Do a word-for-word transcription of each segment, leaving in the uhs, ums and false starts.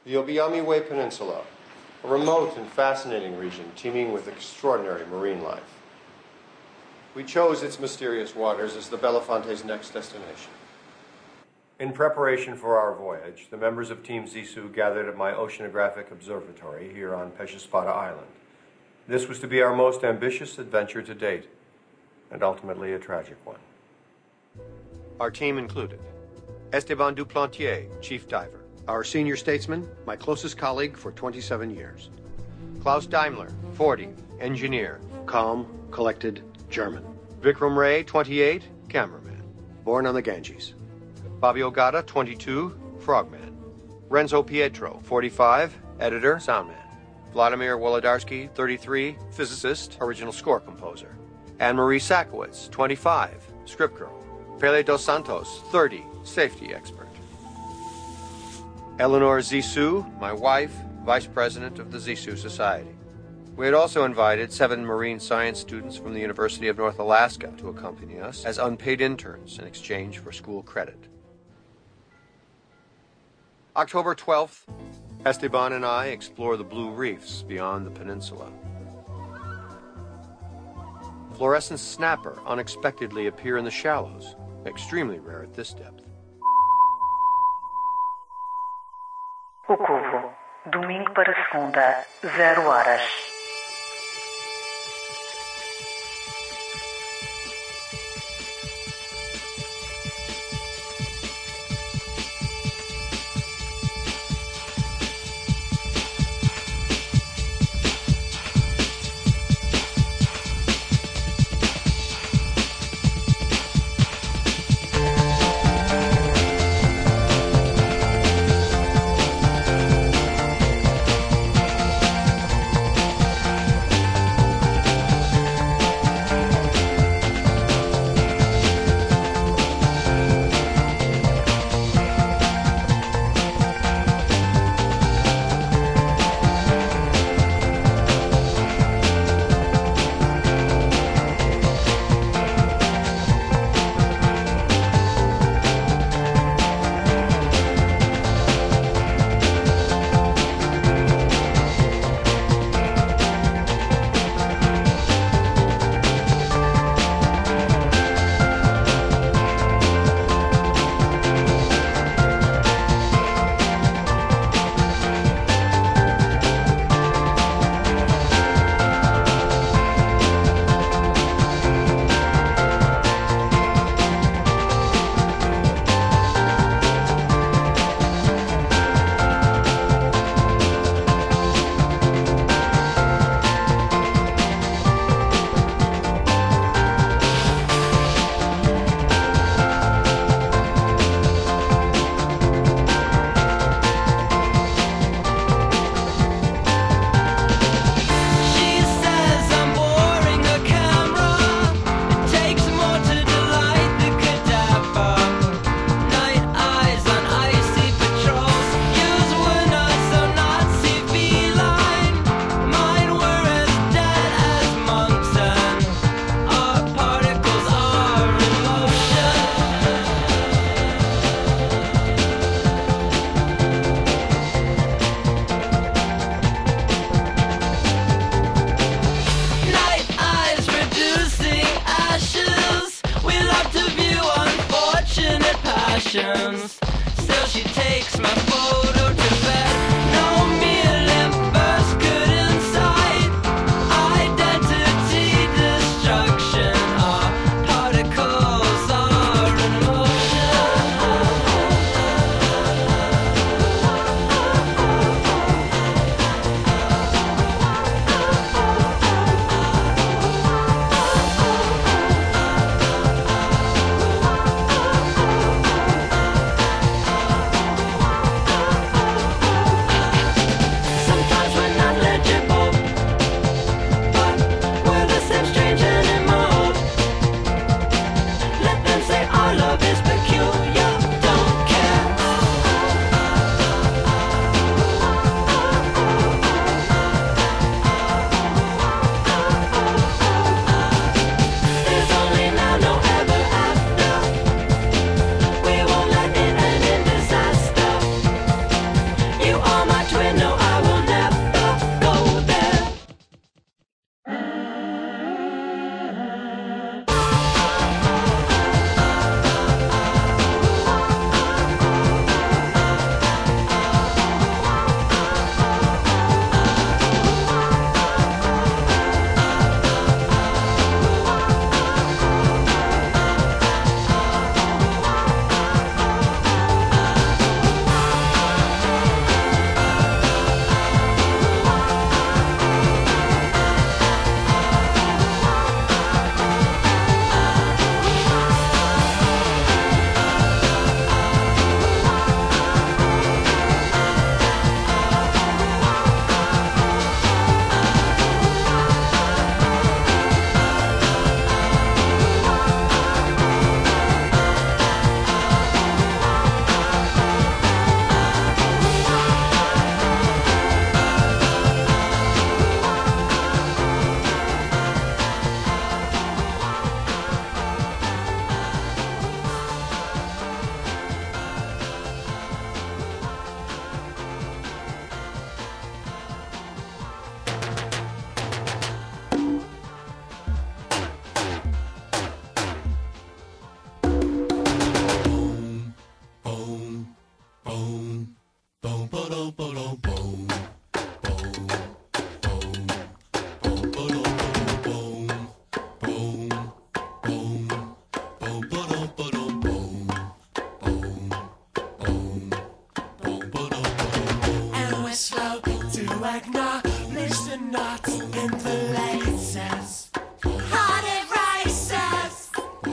The Obiami-Way Peninsula, a remote and fascinating region teeming with extraordinary marine life. We chose its mysterious waters as the Belafonte's next destination. In preparation for our voyage, the members of Team Zissou gathered at my oceanographic observatory here on Pechespada Island. This was to be our most ambitious adventure to date, and ultimately a tragic one. Our team included Esteban Duplantier, chief diver. Our senior statesman, my closest colleague for twenty-seven years. Klaus Daimler, forty, engineer, calm, collected, German. Vikram Ray, twenty-eight, cameraman, born on the Ganges. Fabio Gata, twenty-two, frogman. Renzo Pietro, forty-five, editor, soundman. Vladimir Wolodarsky, thirty-three, physicist, original score composer. Anne-Marie Sakowitz, twenty-five, script girl. Pele dos Santos, thirty, safety expert. Eleanor Zissou, my wife, vice president of the Zissou Society. We had also invited seven marine science students from the University of North Alaska to accompany us as unpaid interns in exchange for school credit. October twelfth, Esteban and I explore the blue reefs beyond the peninsula. Fluorescent snapper unexpectedly appear in the shallows, extremely rare at this depth. O Covo, domingo para segunda, zero horas. acknowledge the knots in the laces. Heart it races,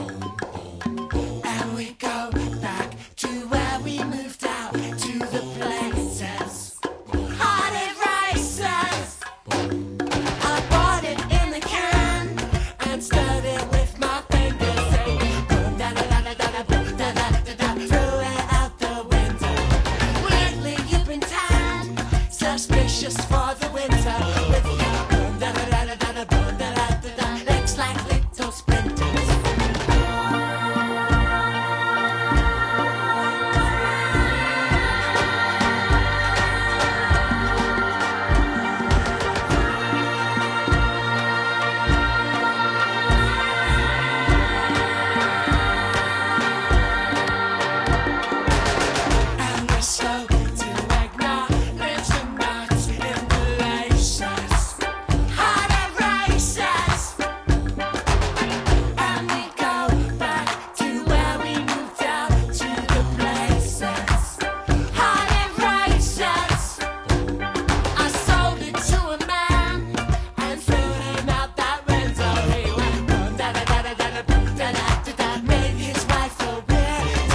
and we go back to where we moved out to the places. Heart it races. I bought it in the can and stirred it with my fingers, saying boom da da da da da boom da da da da. Threw it out the window. Lately you've been tan, suspicious for the winter, with your boom da da da da da boom da da da da. Legs like little splinters. And we're slow to acknowledge the knots in the laces. Heart it races, and we go back to where we moved out to the places. Heart it races. I sold it to a man and threw him out that window. He went boom da da da da da da boom da da da da. Made his wife a widow.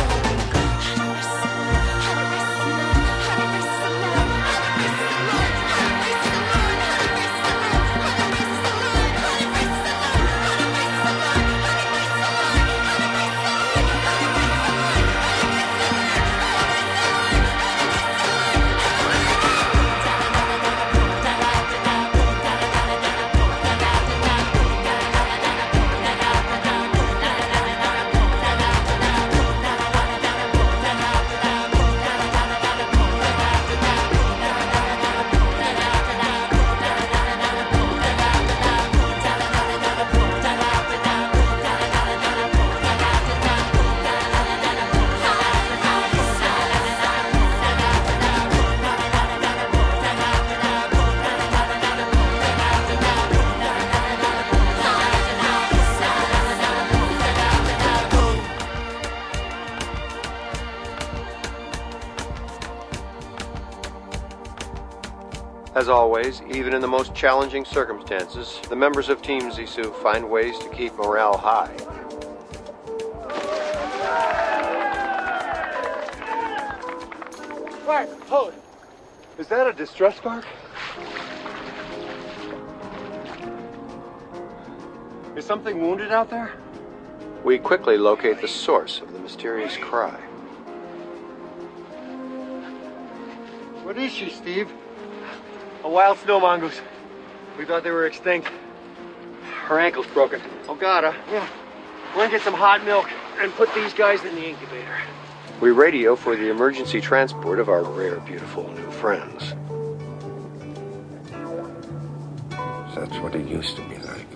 As always, even in the most challenging circumstances, the members of Team Zissou find ways to keep morale high. Quiet, hold. Is that a distress bark? Is something wounded out there? We quickly locate the source of the mysterious cry. What is she, Steve? A wild snow mongoose. We thought they were extinct. Her ankle's broken. Oh, gotta. Yeah. We're gonna get some hot milk and put these guys in the incubator. We radio for the emergency transport of our rare, beautiful new friends. That's what it used to be like.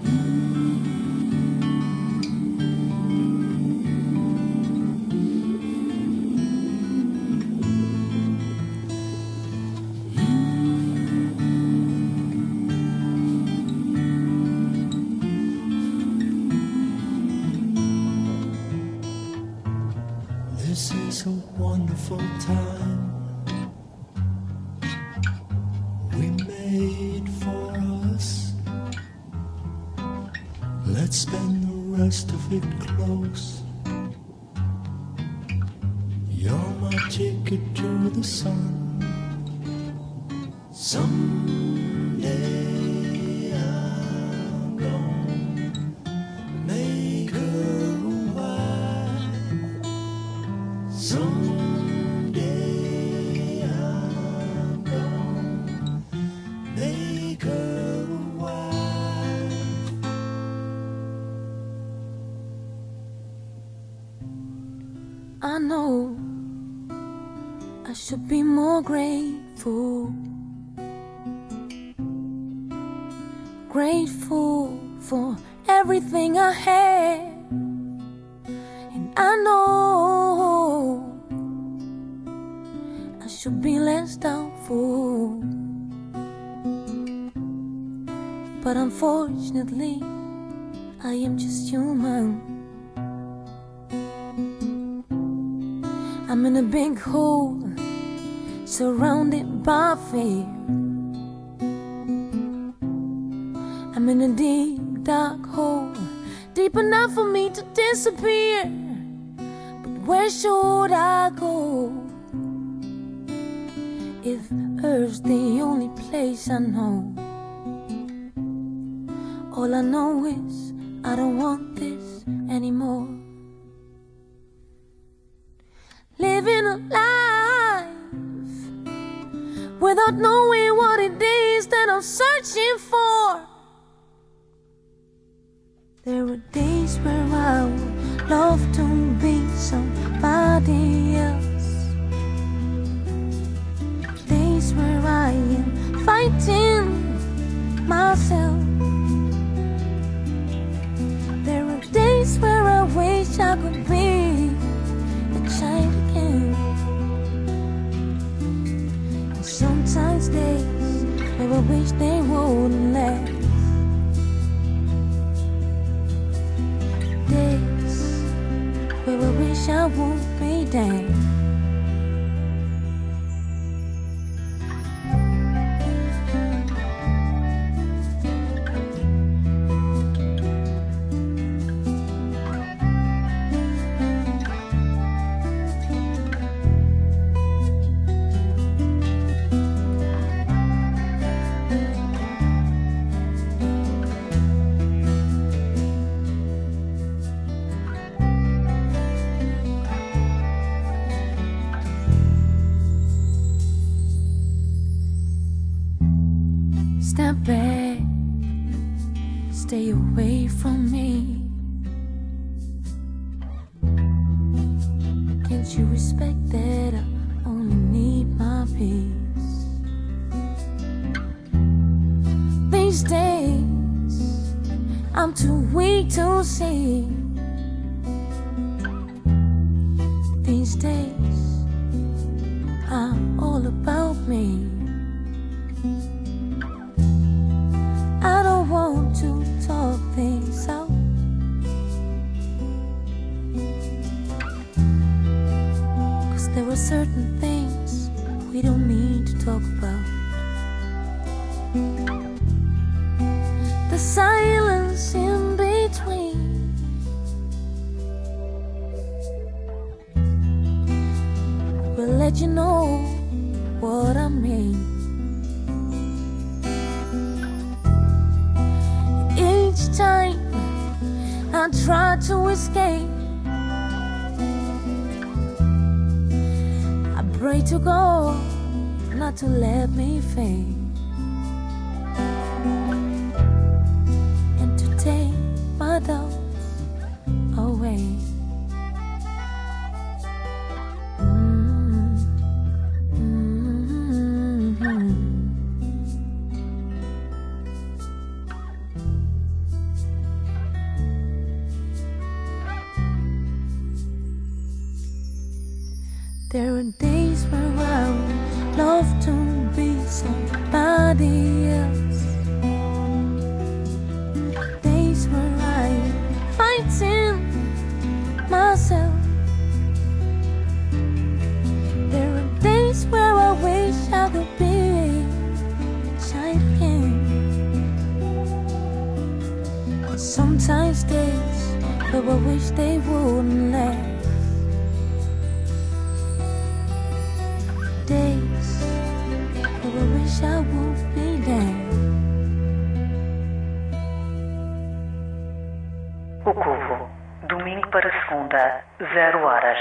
This is a wonderful time we made for us. Let's spend the rest of it close. You're my ticket to the sun. Someday I'm gonna make her a wife. Someday I'm gonna make her a wife. I know I should be more grateful. Grateful for everything I had. And I know I should be less doubtful. But unfortunately, I am just human. I'm in a big hole, surrounded by fear. I'm in a deep, dark hole, deep enough for me to disappear. But where should I go if Earth's the only place I know? All I know is I don't want this anymore. Living a life without knowing what it is that I'm searching for. There are days where I would love to be somebody else, days where I am fighting myself. There are days where I wish I could be a child again, and sometimes days where I wish they wouldn't last. Days where I wish I would be damned. Step back, stay away from me. Can't you respect that I only need my peace? These days, I'm too weak to see. These days, I'm all about me. I don't want to talk things out, 'cause there are certain things we don't need to talk about. The silence in between will let you know what I mean. Each time I try to escape, I pray to God not to let me fade, and to take my doubts away. Mm, mm, mm. There are days where I would love to be somebody else, days where I am fighting myself. There are days where I wish I could be a child again, and sometimes days where I wish they wouldn't last. Days where I wish I would be there. O Covo, domingo para segunda, zero horas.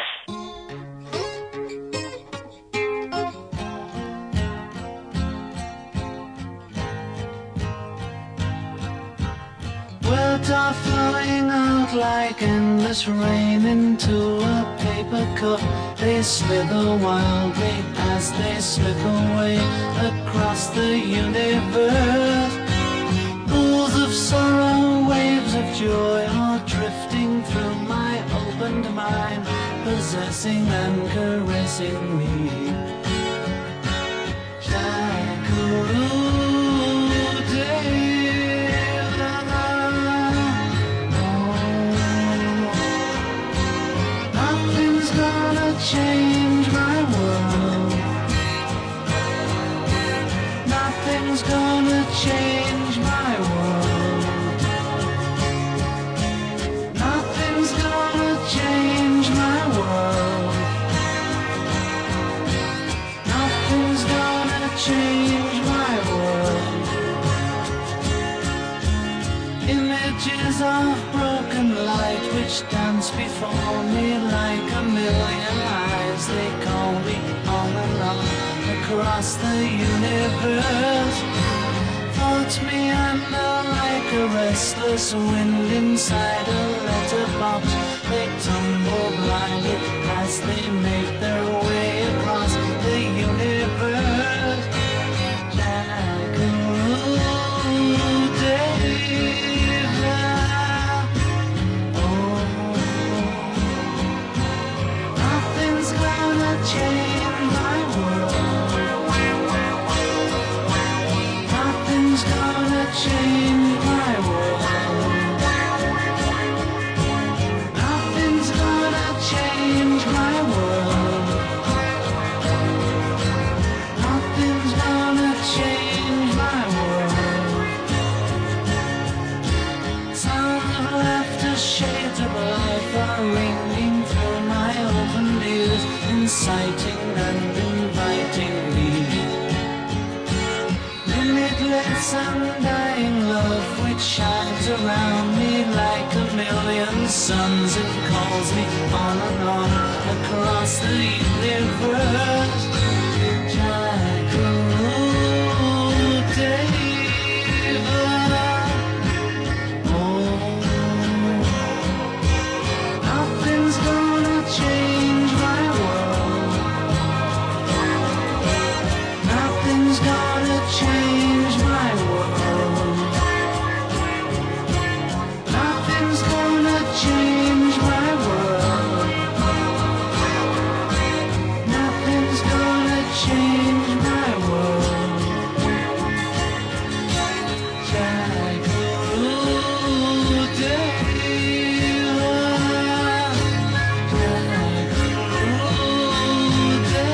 Words are flowing out like endless rain into a paper cup. They slither wildly as they slip away across the universe. Pools of sorrow, waves of joy are drifting through my opened mind, possessing and caressing me. Nothing's gonna change my world. Nothing's gonna change my world. change my world. Images of broken light which dance before me like a million eyes. They call me on and on across the universe. Thoughts meander like a restless wind inside a letterbox. They tumble blindly as they make their way across the universe. Jackaroo David. Oh, nothing's gonna change my world. Nothing's gonna change my world. Nothing's gonna change my world. Nothing's gonna change my world. Sounds of laughter, shades of life are ringing through my open ears, inciting and inviting me. Limitless undying love which shines around me like a million suns. It calls me on and on across the universe. Jackaroo David. Oh, nothing's gonna change my world. Nothing's gonna change my world. Nothing's gonna change my world. Nothing's gonna change my world. Jackaroo David. Jackaroo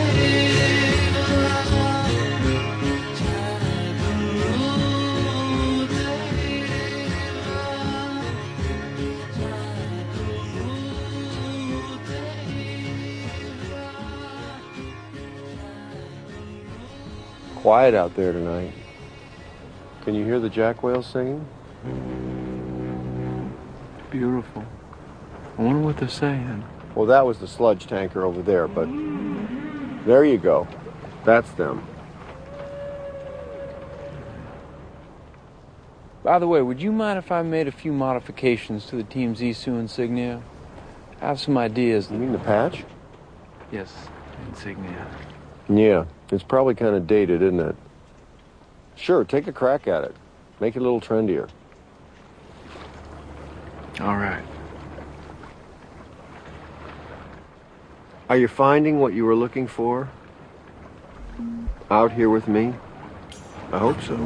Quiet out there tonight. Can you hear the jack whales singing? Beautiful. I wonder what they're saying. Well, that was the sludge tanker over there, but there you go. That's them. By the way, would you mind if I made a few modifications to the Team Zissou insignia? I have some ideas. You mean the patch? Yes, insignia. Yeah, it's probably kind of dated, isn't it? Sure, take a crack at it. Make it a little trendier. All right. Are you finding what you were looking for? Out here with me? I hope so.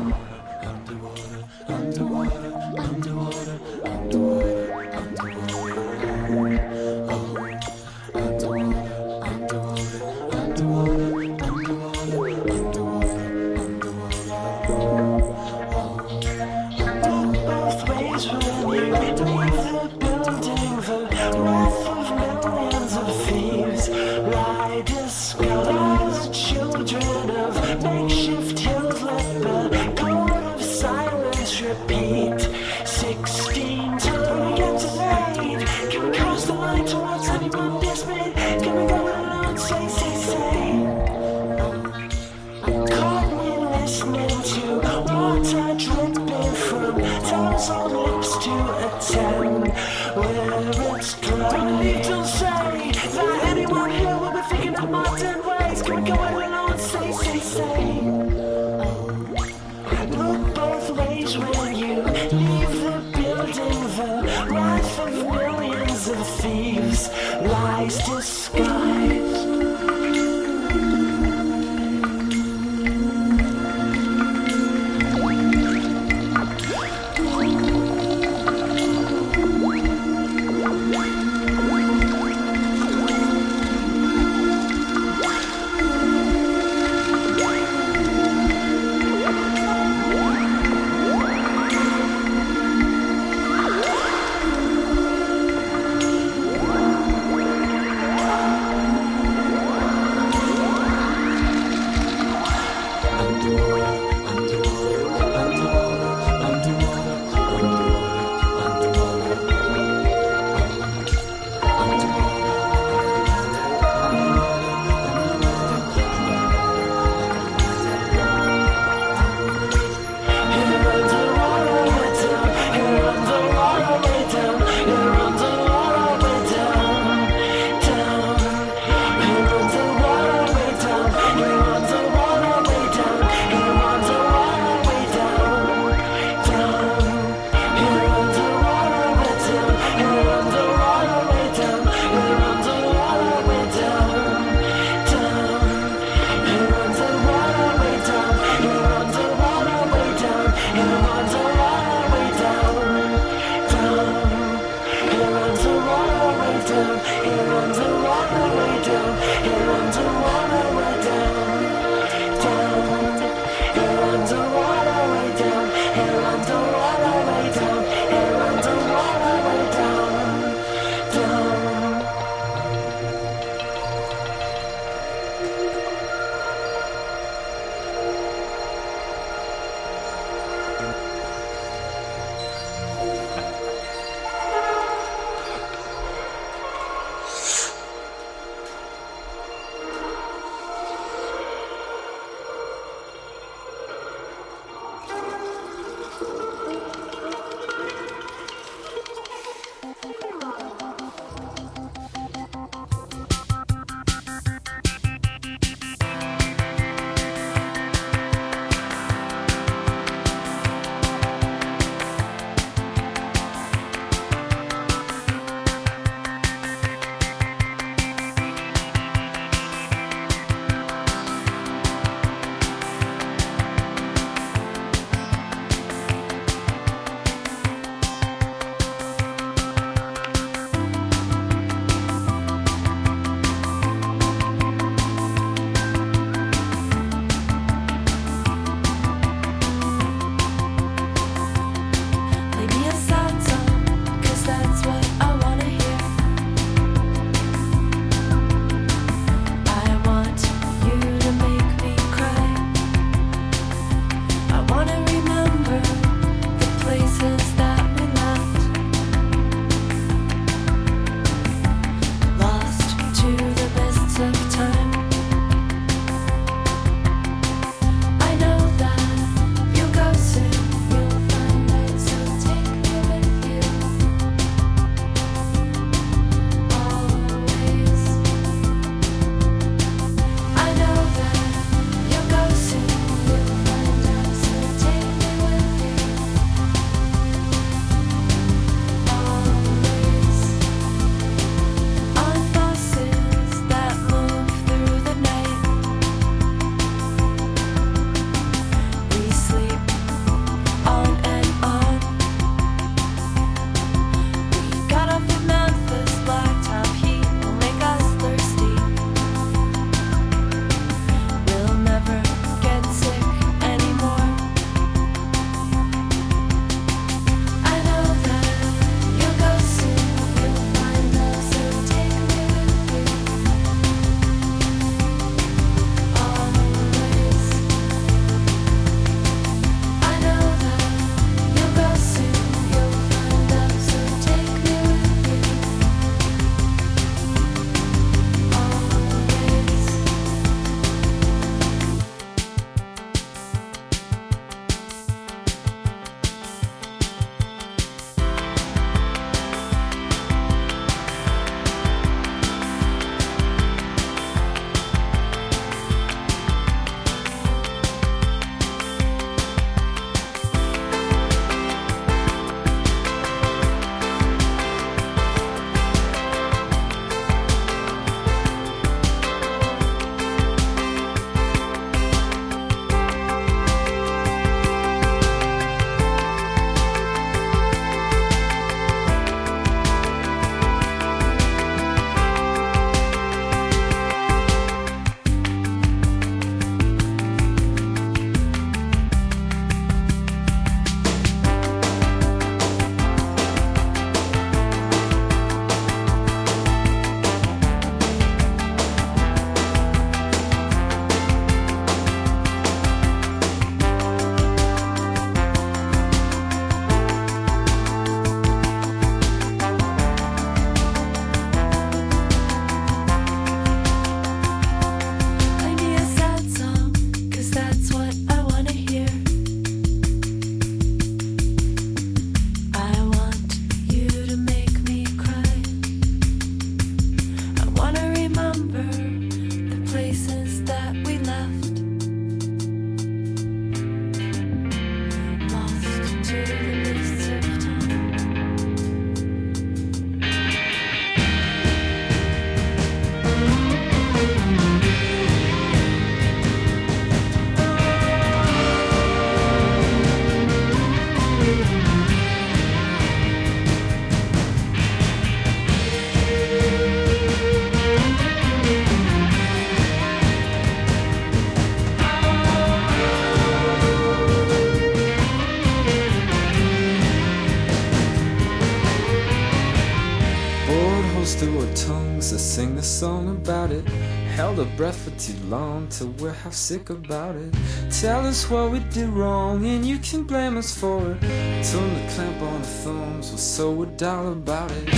our breath for too long till we're half sick about it. Tell us what we did wrong and you can blame us for it. Turn the clamp on our thumbs, we'll sew a dollar about it.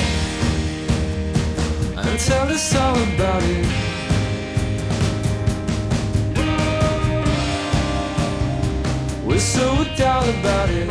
And tell us all about it. We're so down about it.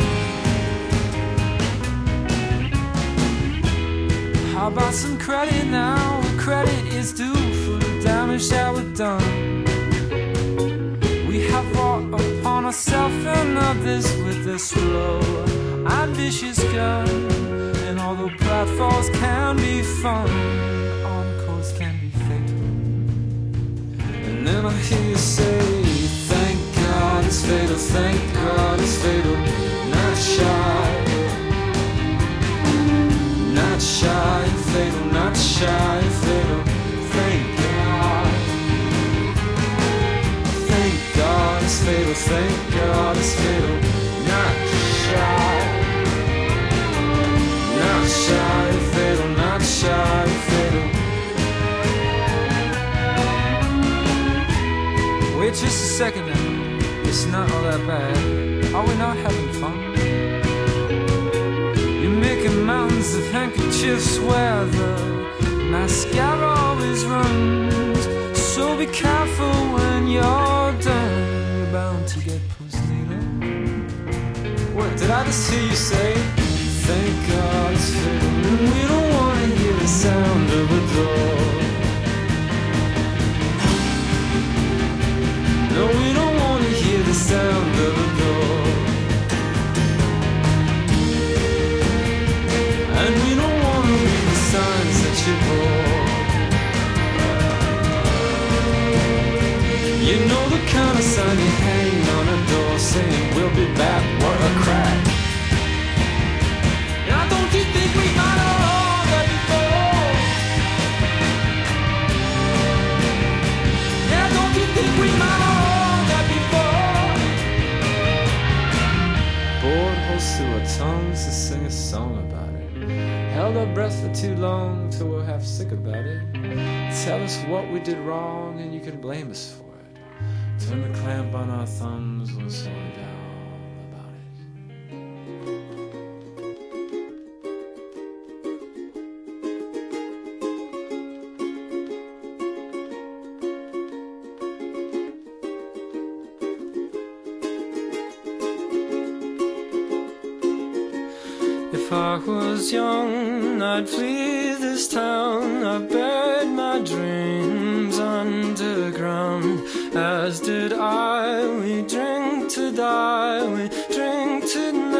How about some credit now? Credit is due for the damage that we've done. We have brought upon ourselves and others with a slow, ambitious gun. And although platforms can be fun, encores can be fatal. And then I hear you say, thank God it's fatal, thank God it's fatal. Not shy, not shy, fatal, not shy, fatal. Thank God, thank God it's fatal, thank God it's fatal. Not shy, not shy, fatal, not shy, fatal. Wait just a second now, it's not all that bad. Are we not having fun? You're making mountains of handkerchiefs where the mascara always runs. So be careful when you're done, you're bound to get postnatal. What did I just hear you say? Thank God it's fatal. We don't want to hear the sound of a door. No, we don't want to hear the sound of a door. And we don't want to read the signs that you bore. You know the kind of sign you hang on a door saying we'll be back, what a crack. Now don't you think we might have all that before? Yeah, don't you think we might have all that before? Bored holes through our tongues to sing a song about it. Held our breath for too long till we're half sick about it. Tell us what we did wrong and you can blame us for it. Turn the clamp on our thumbs, we'll slow down about it. If I was young, I'd flee this town. I've buried my dreams underground. As did I, we drink to die, we drink tonight.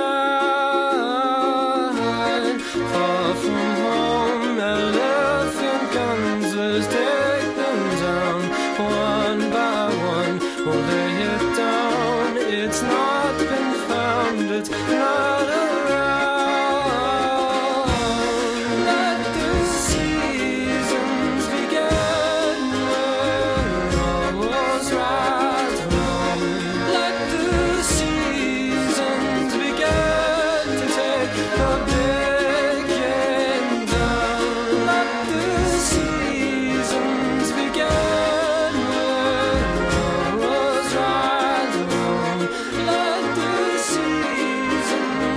Far from home, elephant guns, let's take them down. One by one, we'll lay it down. It's not been found, it's not around. Seasons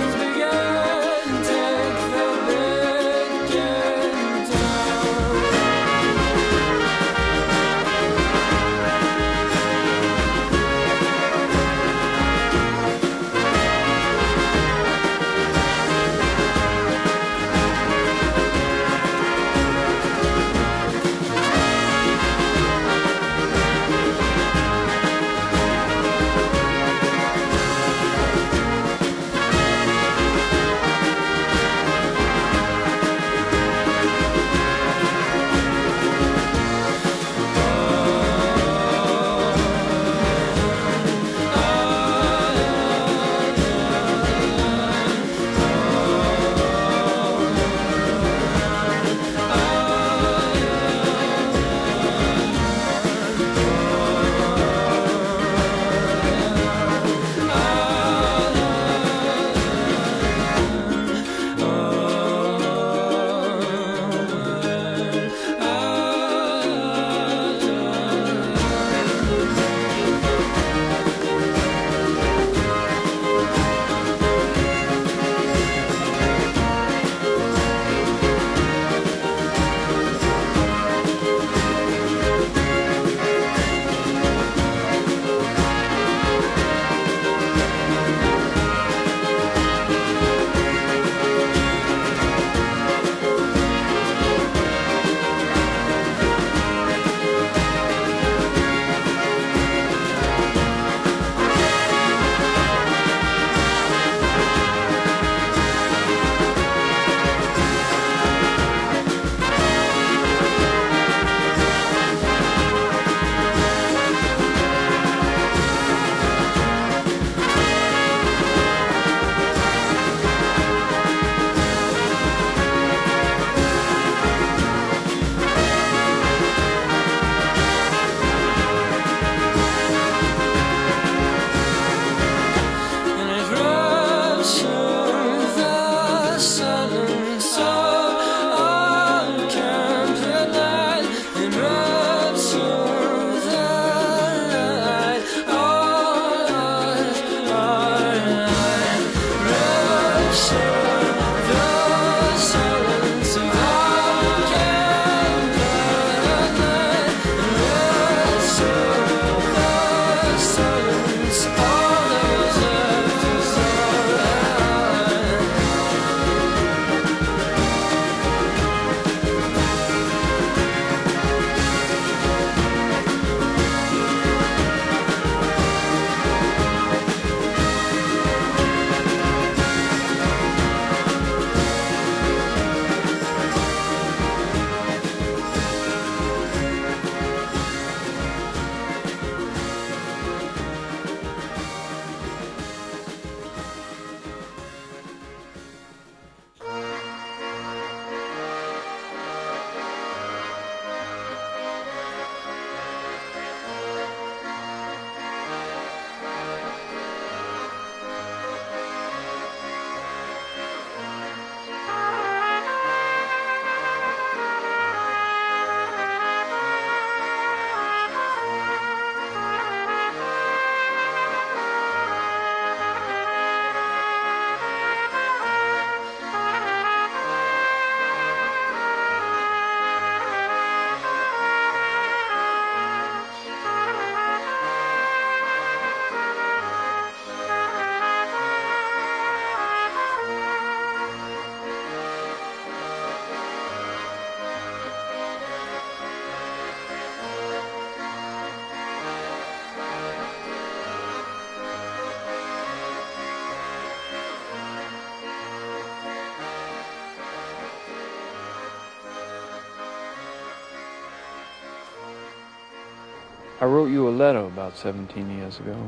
I wrote you a letter about seventeen years ago.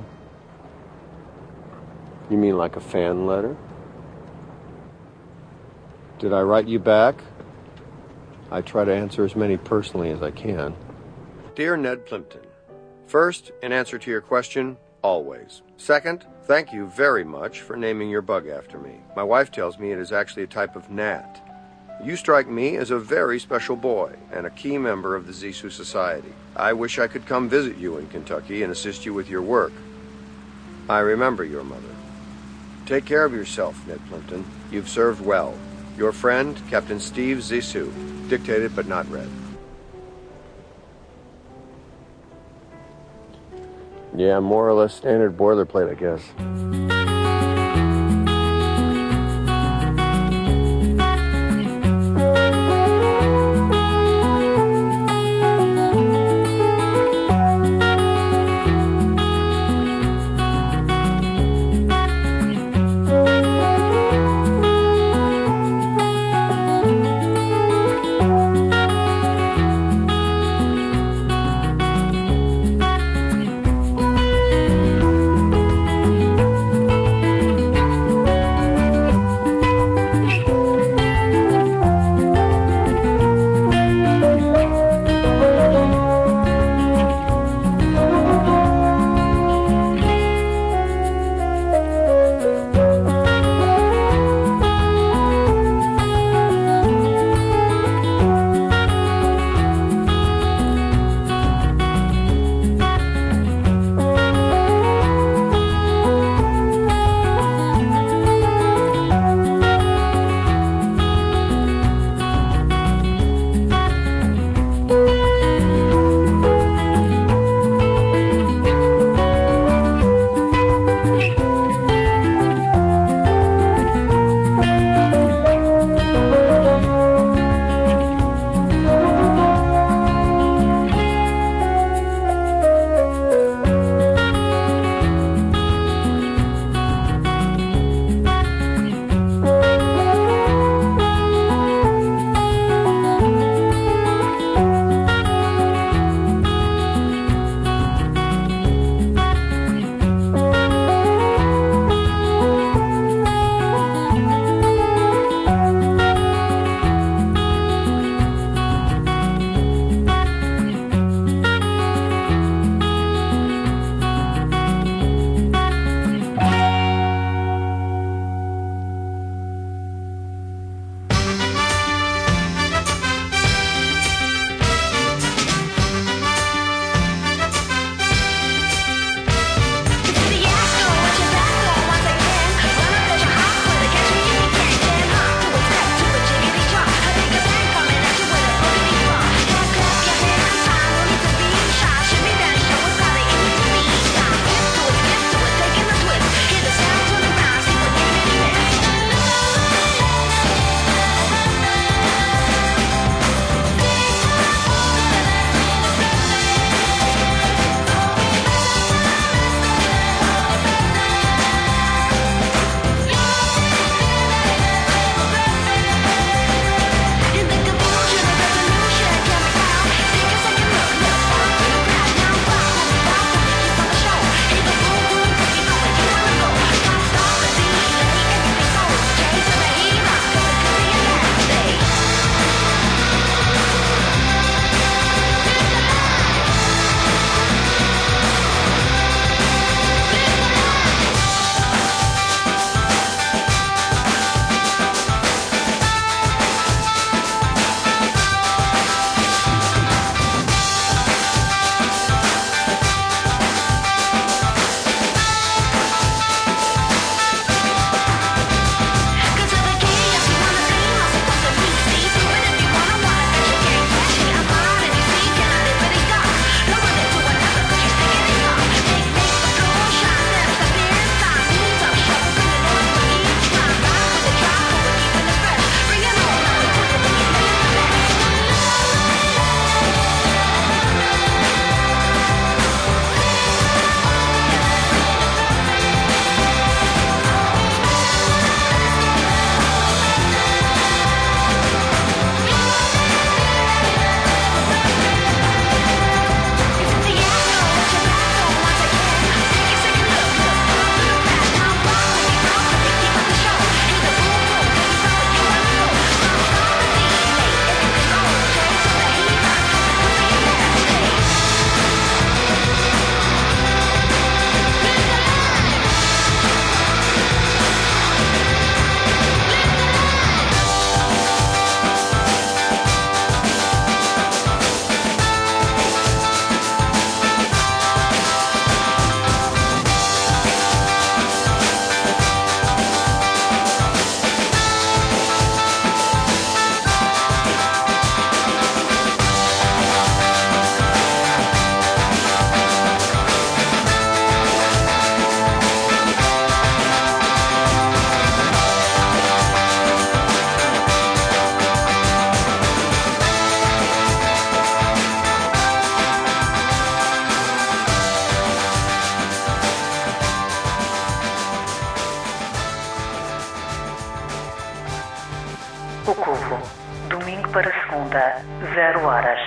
You mean like a fan letter? Did I write you back? I try to answer as many personally as I can. Dear Ned Plimpton, first, in answer to your question, always. Second, thank you very much for naming your bug after me. My wife tells me it is actually a type of gnat. You strike me as a very special boy and a key member of the Zissou Society. I wish I could come visit you in Kentucky and assist you with your work. I remember your mother. Take care of yourself, Ned Plimpton. You've served well. Your friend, Captain Steve Zissou. Dictated but not read. Yeah, more or less standard boilerplate, I guess. Bocovo, domingo para segunda, zero horas.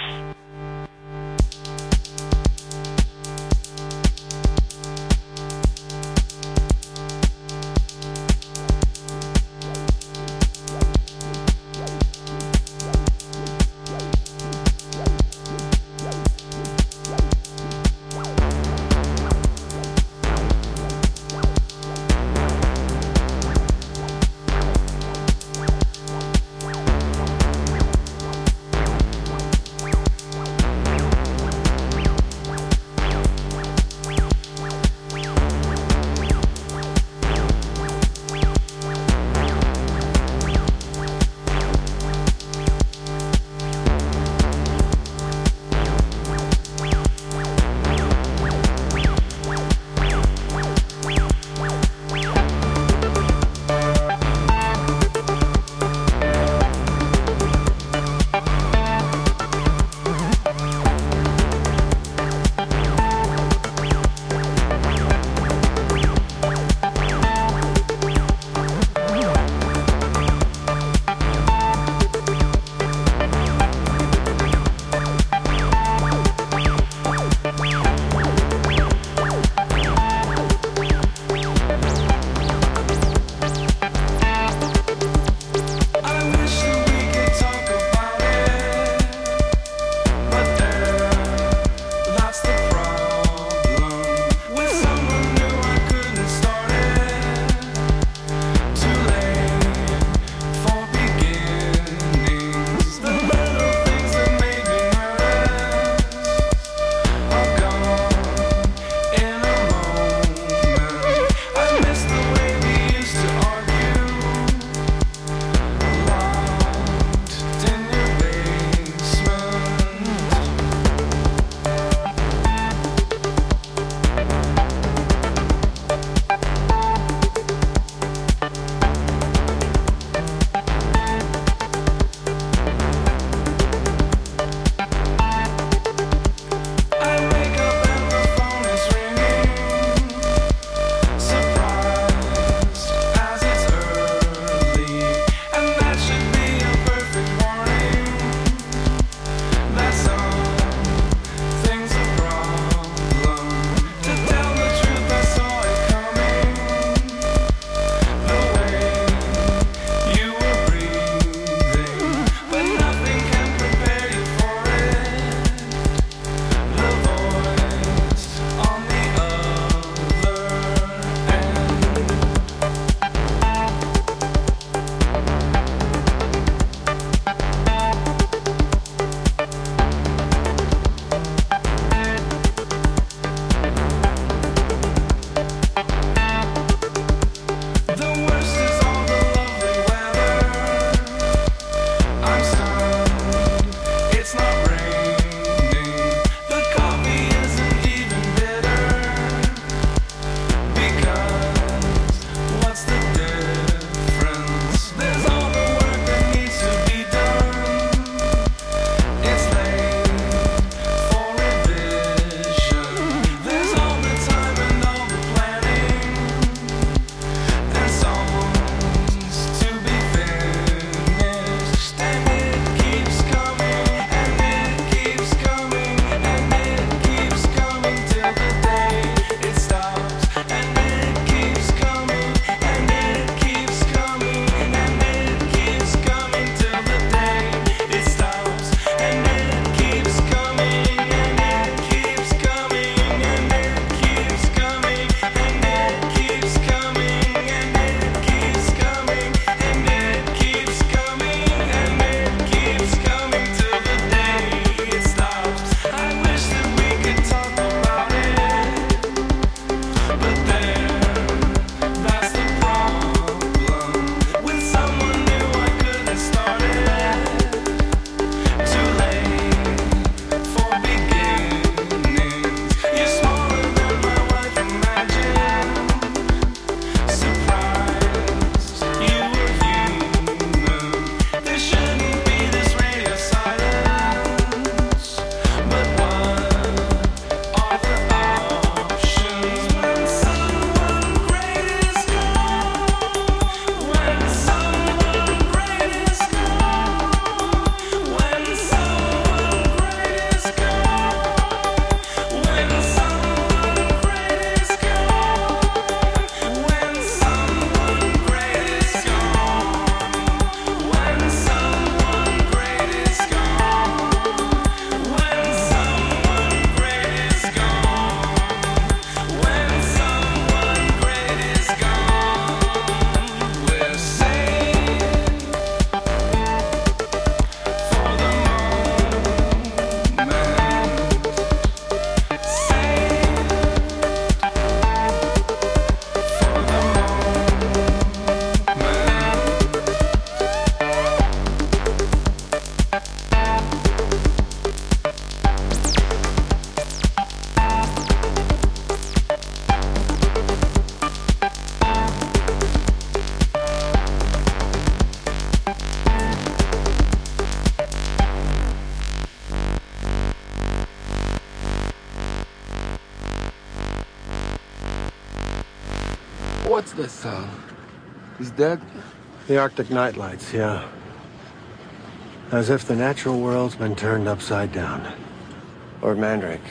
What's this song? He's dead? The Arctic Night Lights, yeah. As if the natural world's been turned upside down. Lord Mandrake.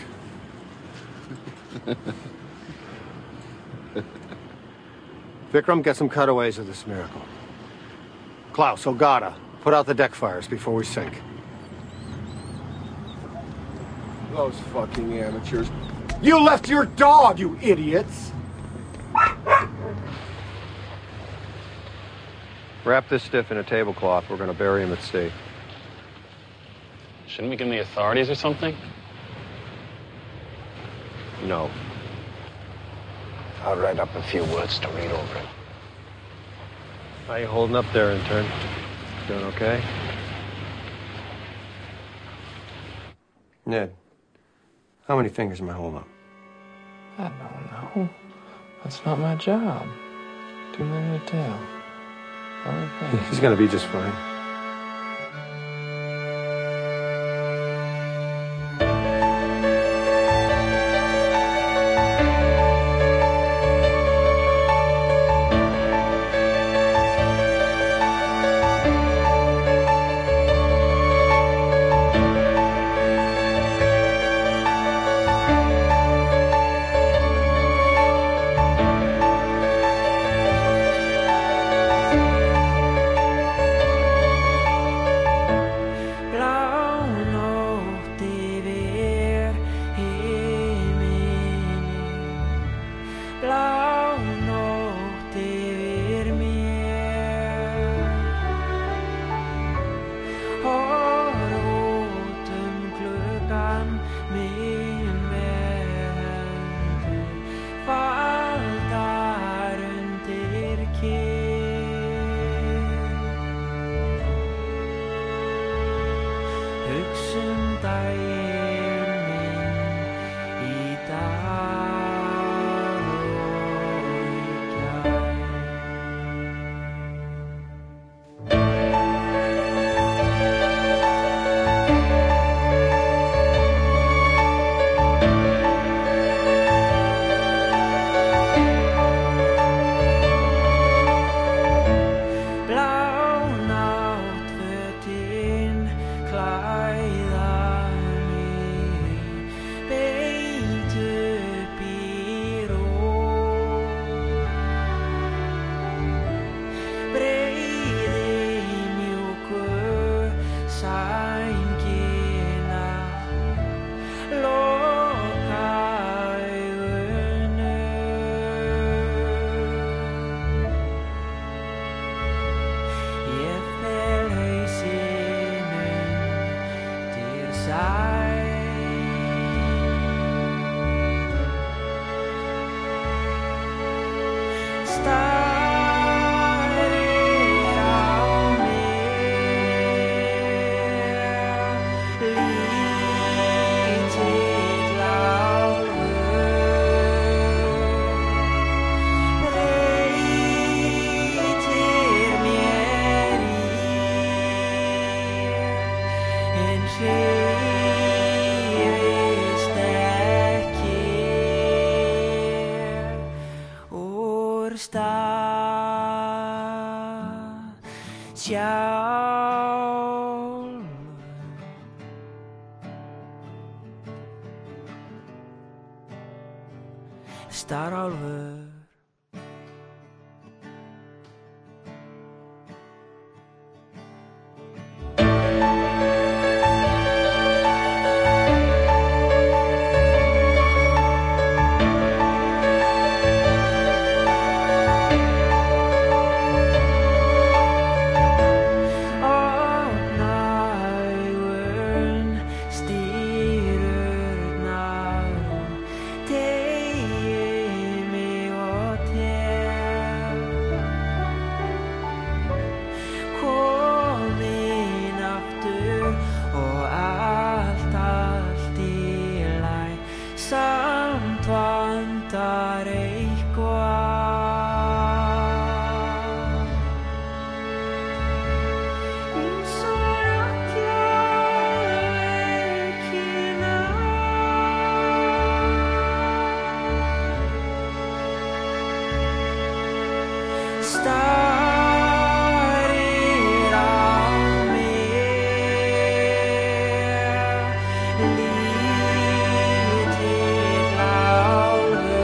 Vikram, get some cutaways of this miracle. Klaus, Ogata, put out the deck fires before we sink. Those fucking amateurs. You left your dog, you idiots! Wrap this stiff in a tablecloth. We're going to bury him at sea. Shouldn't we give him the authorities or something? No. I'll write up a few words to read over it. How you holding up there, intern? Doing okay? Ned, how many fingers am I holding up? I don't know. That's not my job. Too many to tell. I don't think. He's going to be just fine. Starálfur. Styrurnar og tegir mig started on me. Lead it louder.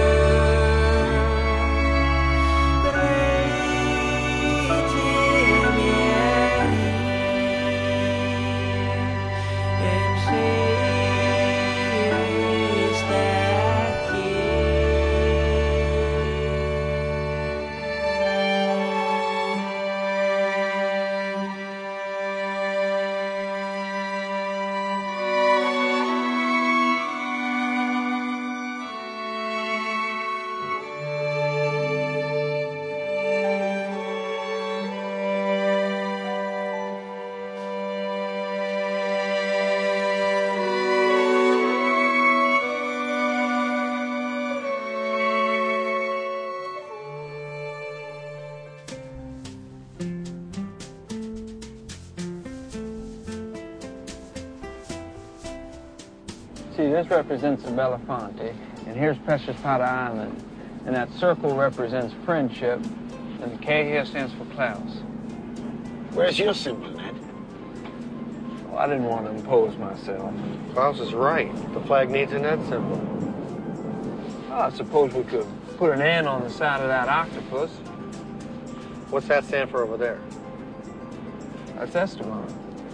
See, this represents the Belafonte, and here's Precious Powder Island. And that circle represents friendship, and the K here stands for Klaus. Where's your symbol, Ned? Well, I didn't want to impose myself. Klaus is right. The flag needs a Ned symbol. Well, I suppose we could put an N on the side of that octopus. What's that stand for over there? That's Esteban.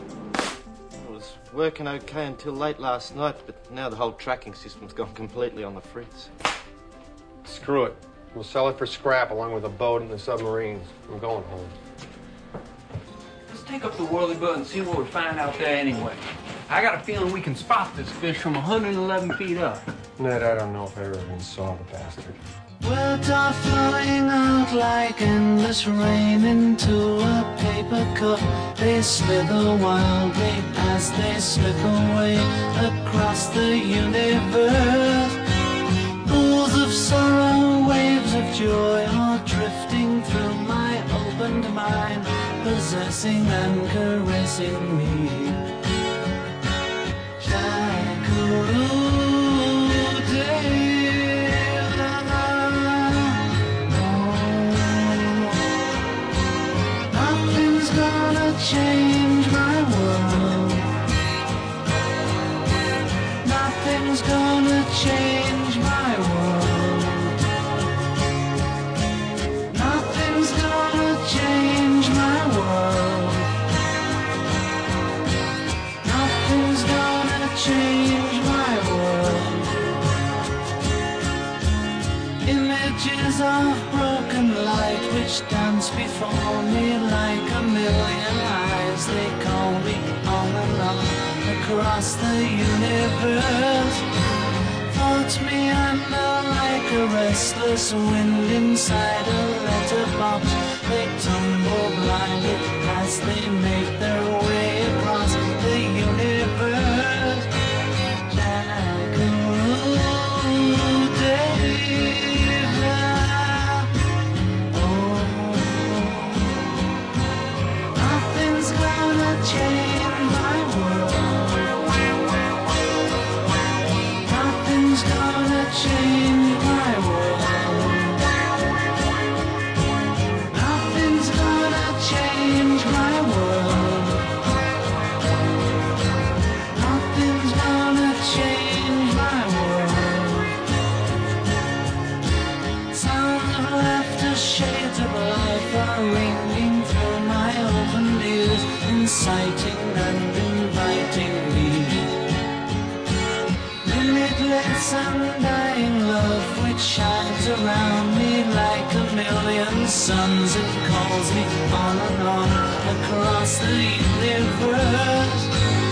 It was working okay until late last night, but now the whole tracking system's gone completely on the fritz. Screw it. We'll sell it for scrap along with the boat and the submarines. I'm going home. Let's take up the whirlybird and see what we find out there anyway. I got a feeling we can spot this fish from one hundred eleven feet up. Ned, I don't know if I ever even saw the bastard. Words are flowing out like endless rain into a paper cup. They slither wildly as they slip away across the universe. Pools of sorrow, waves of joy are drifting through my opened mind, possessing and caressing me. Nothing's gonna change my world. Nothing's gonna change my world. Nothing's gonna change my world. Nothing's gonna change my world. Images of broken light which dance before me like a million eyes. They call me on and on across the universe. Thoughts meander like a restless wind inside a letterbox. They tumble blindly as they make their way across the universe. Jackaroo David. Oh, nothing's gonna change my world. Nothing's gonna change my world. Nothing's gonna change my world. Nothing's gonna change my world. Sounds of laughter, shades of life are ringing through my open ears, inciting and inviting me. Limitless undying love which shines around me like a million suns. It calls me on and on across the universe.